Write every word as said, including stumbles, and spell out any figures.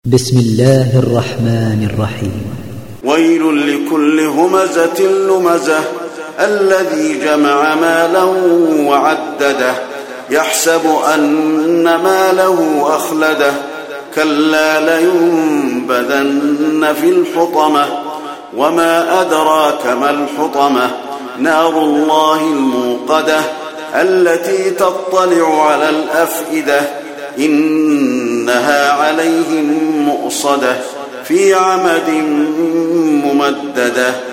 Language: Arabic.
بسم الله الرحمن الرحيم. ويل لكل همزة لمزة الذي جمع مالا وعدده يحسب أن ماله أخلده كلا لينبذن في الحطمة وما أدراك ما الحطمة نار الله الموقدة التي تطلع على الأفئدة إنها عليهم مؤصدة في عمد ممددة.